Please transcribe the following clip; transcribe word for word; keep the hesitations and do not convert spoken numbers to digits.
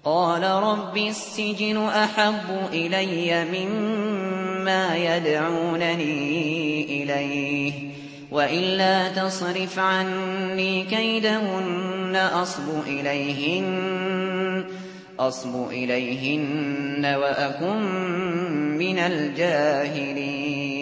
قال رب السجن أحب إلي مما يدعونني إليه وإلا تصرف عني كيدهن أصب إليهن, أصب إليهن وأكن من الجاهلين